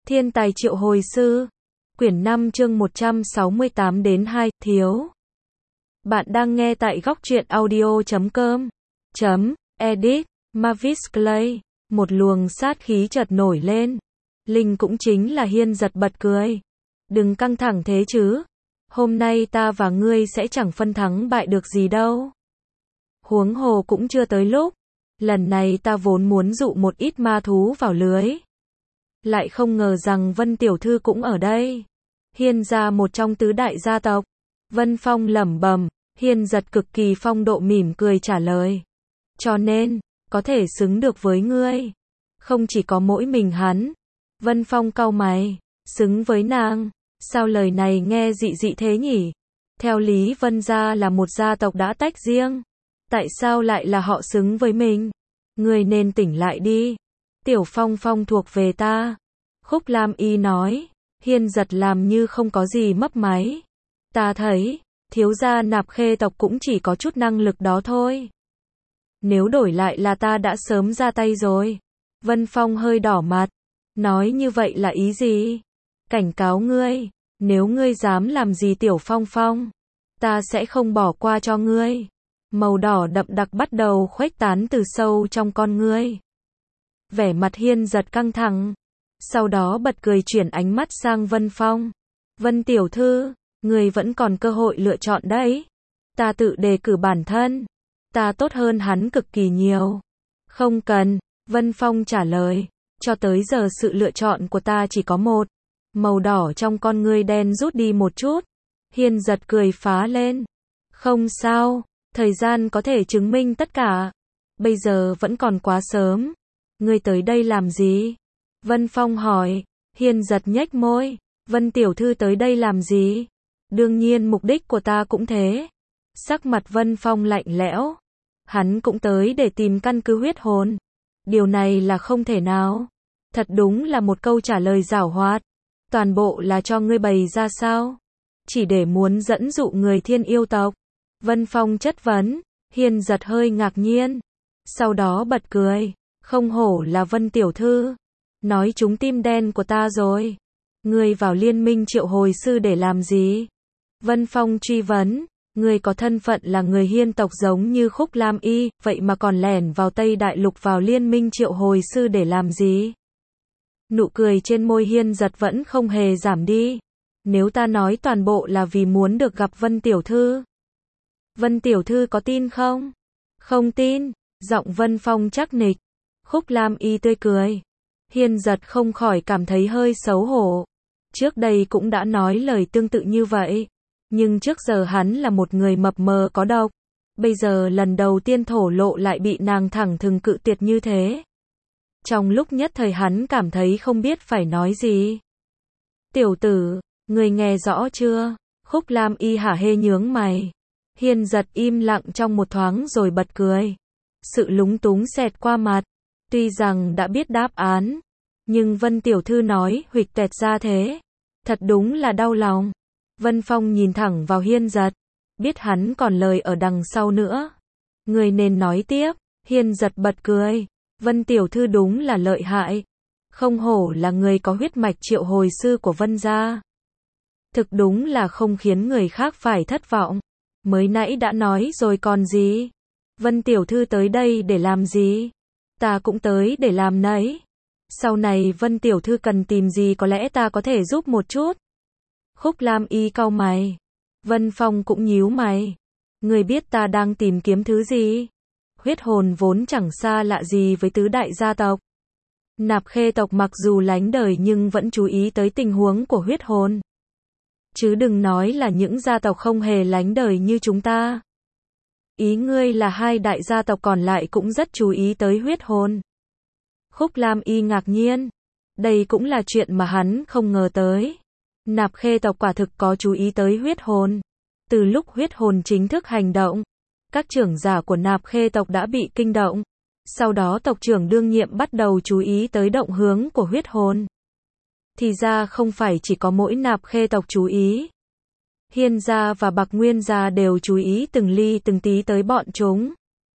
Thiên tài triệu hồi sư. Quyển 5 chương 168 đến 2, thiếu. Bạn đang nghe tại góc truyện audio.com. Edit, Mavis Clay. Một luồng sát khí chợt nổi lên. Linh cũng chính là Hiên giật bật cười. Đừng căng thẳng thế chứ. Hôm nay ta và ngươi sẽ chẳng phân thắng bại được gì đâu. Huống hồ cũng chưa tới lúc. Lần này ta vốn muốn dụ một ít ma thú vào lưới. Lại không ngờ rằng Vân tiểu thư cũng ở đây. Hiên gia một trong tứ đại gia tộc. Vân Phong lẩm bẩm. Hiên giật cực kỳ phong độ mỉm cười trả lời. Cho nên, có thể xứng được với ngươi. Không chỉ có mỗi mình hắn. Vân Phong cau mày. Xứng với nàng. Sao lời này nghe dị dị thế nhỉ? Theo lý Vân gia là một gia tộc đã tách riêng. Tại sao lại là họ xứng với mình? Ngươi nên tỉnh lại đi. Tiểu Phong Phong thuộc về ta. Khúc Lam Y nói. Hiên giật làm như không có gì mấp máy. Ta thấy, thiếu gia Nạp Khê tộc cũng chỉ có chút năng lực đó thôi. Nếu đổi lại là ta đã sớm ra tay rồi. Vân Phong hơi đỏ mặt. Nói như vậy là ý gì? Cảnh cáo ngươi, nếu ngươi dám làm gì Tiểu Phong Phong, ta sẽ không bỏ qua cho ngươi. Màu đỏ đậm đặc bắt đầu khuếch tán từ sâu trong con ngươi. Vẻ mặt Hiên giật căng thẳng. Sau đó bật cười chuyển ánh mắt sang Vân Phong. Vân tiểu thư, người vẫn còn cơ hội lựa chọn đấy. Ta tự đề cử bản thân. Ta tốt hơn hắn cực kỳ nhiều. Không cần, Vân Phong trả lời. Cho tới giờ sự lựa chọn của ta chỉ có một. Màu đỏ trong con ngươi đen rút đi một chút. Hiên giật cười phá lên. Không sao, thời gian có thể chứng minh tất cả. Bây giờ vẫn còn quá sớm. Ngươi tới đây làm gì? Vân Phong hỏi. Hiên giật nhếch môi. Vân tiểu thư tới đây làm gì? Đương nhiên mục đích của ta cũng thế. Sắc mặt Vân Phong lạnh lẽo. Hắn cũng tới để tìm căn cứ huyết hồn. Điều này là không thể nào. Thật đúng là một câu trả lời giảo hoạt. Toàn bộ là cho ngươi bày ra sao? Chỉ để muốn dẫn dụ người Thiên yêu tộc. Vân Phong chất vấn. Hiên giật hơi ngạc nhiên. Sau đó bật cười. Không hổ là Vân tiểu thư. Nói trúng tim đen của ta rồi. Ngươi vào liên minh triệu hồi sư để làm gì? Vân Phong truy vấn. Ngươi có thân phận là người Hiên tộc giống như Khúc Lam Y, vậy mà còn lẻn vào Tây Đại Lục vào liên minh triệu hồi sư để làm gì? Nụ cười trên môi Hiên giật vẫn không hề giảm đi. Nếu ta nói toàn bộ là vì muốn được gặp Vân tiểu thư. Vân tiểu thư có tin không? Không tin. Giọng Vân Phong chắc nịch. Khúc Lam Y tươi cười. Hiên giật không khỏi cảm thấy hơi xấu hổ. Trước đây cũng đã nói lời tương tự như vậy. Nhưng trước giờ hắn là một người mập mờ có độc. Bây giờ lần đầu tiên thổ lộ lại bị nàng thẳng thừng cự tuyệt như thế. Trong lúc nhất thời hắn cảm thấy không biết phải nói gì. Tiểu tử, người nghe rõ chưa? Khúc Lam Y hả hê nhướng mày. Hiên giật im lặng trong một thoáng rồi bật cười. Sự lúng túng xẹt qua mặt. Tuy rằng đã biết đáp án, nhưng Vân tiểu thư nói huỵch toẹt ra thế. Thật đúng là đau lòng. Vân Phong nhìn thẳng vào Hiên giật. Biết hắn còn lời ở đằng sau nữa. Người nên nói tiếp. Hiên giật bật cười. Vân tiểu thư đúng là lợi hại. Không hổ là người có huyết mạch triệu hồi sư của Vân gia. Thực đúng là không khiến người khác phải thất vọng. Mới nãy đã nói rồi còn gì. Vân tiểu thư tới đây để làm gì? Ta cũng tới để làm nấy. Sau này Vân tiểu thư cần tìm gì có lẽ ta có thể giúp một chút. Khúc Lam Y cau mày. Vân Phong cũng nhíu mày. Người biết ta đang tìm kiếm thứ gì? Huyết hồn vốn chẳng xa lạ gì với tứ đại gia tộc. Nạp Khê tộc mặc dù lánh đời nhưng vẫn chú ý tới tình huống của huyết hồn. Chứ đừng nói là những gia tộc không hề lánh đời như chúng ta. Ý ngươi là hai đại gia tộc còn lại cũng rất chú ý tới huyết hồn. Khúc Lam Y ngạc nhiên. Đây cũng là chuyện mà hắn không ngờ tới. Nạp Khê tộc quả thực có chú ý tới huyết hồn. Từ lúc huyết hồn chính thức hành động, các trưởng giả của Nạp Khê tộc đã bị kinh động. Sau đó tộc trưởng đương nhiệm bắt đầu chú ý tới động hướng của huyết hồn. Thì ra không phải chỉ có mỗi Nạp Khê tộc chú ý. Hiên gia và Bạc Nguyên gia đều chú ý từng ly từng tí tới bọn chúng.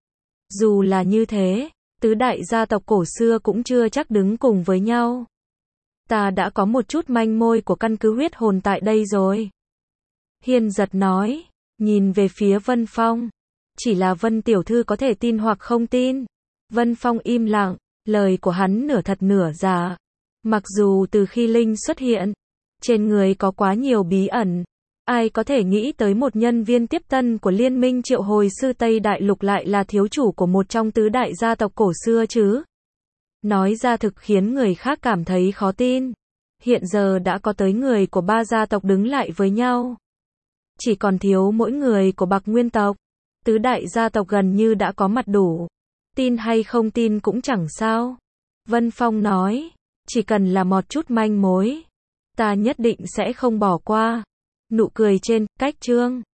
Dù là như thế, tứ đại gia tộc cổ xưa cũng chưa chắc đứng cùng với nhau. ta đã có một chút manh mối của căn cứ huyết hồn tại đây rồi. Hiên giật nói, nhìn về phía Vân Phong. Chỉ là Vân tiểu thư có thể tin hoặc không tin. Vân Phong im lặng, lời của hắn nửa thật nửa giả. Mặc dù từ khi Linh xuất hiện, trên người có quá nhiều bí ẩn. Ai có thể nghĩ tới một nhân viên tiếp tân của Liên minh Triệu Hồi Sư Tây Đại Lục lại là thiếu chủ của một trong tứ đại gia tộc cổ xưa chứ? Nói ra thực khiến người khác cảm thấy khó tin. Hiện giờ đã có tới người của ba gia tộc đứng lại với nhau. Chỉ còn thiếu mỗi người của Bạc Nguyên tộc. Tứ đại gia tộc gần như đã có mặt đủ. Tin hay không tin cũng chẳng sao. Vân Phong nói, chỉ cần là một chút manh mối, ta nhất định sẽ không bỏ qua. Nụ cười trên cách chương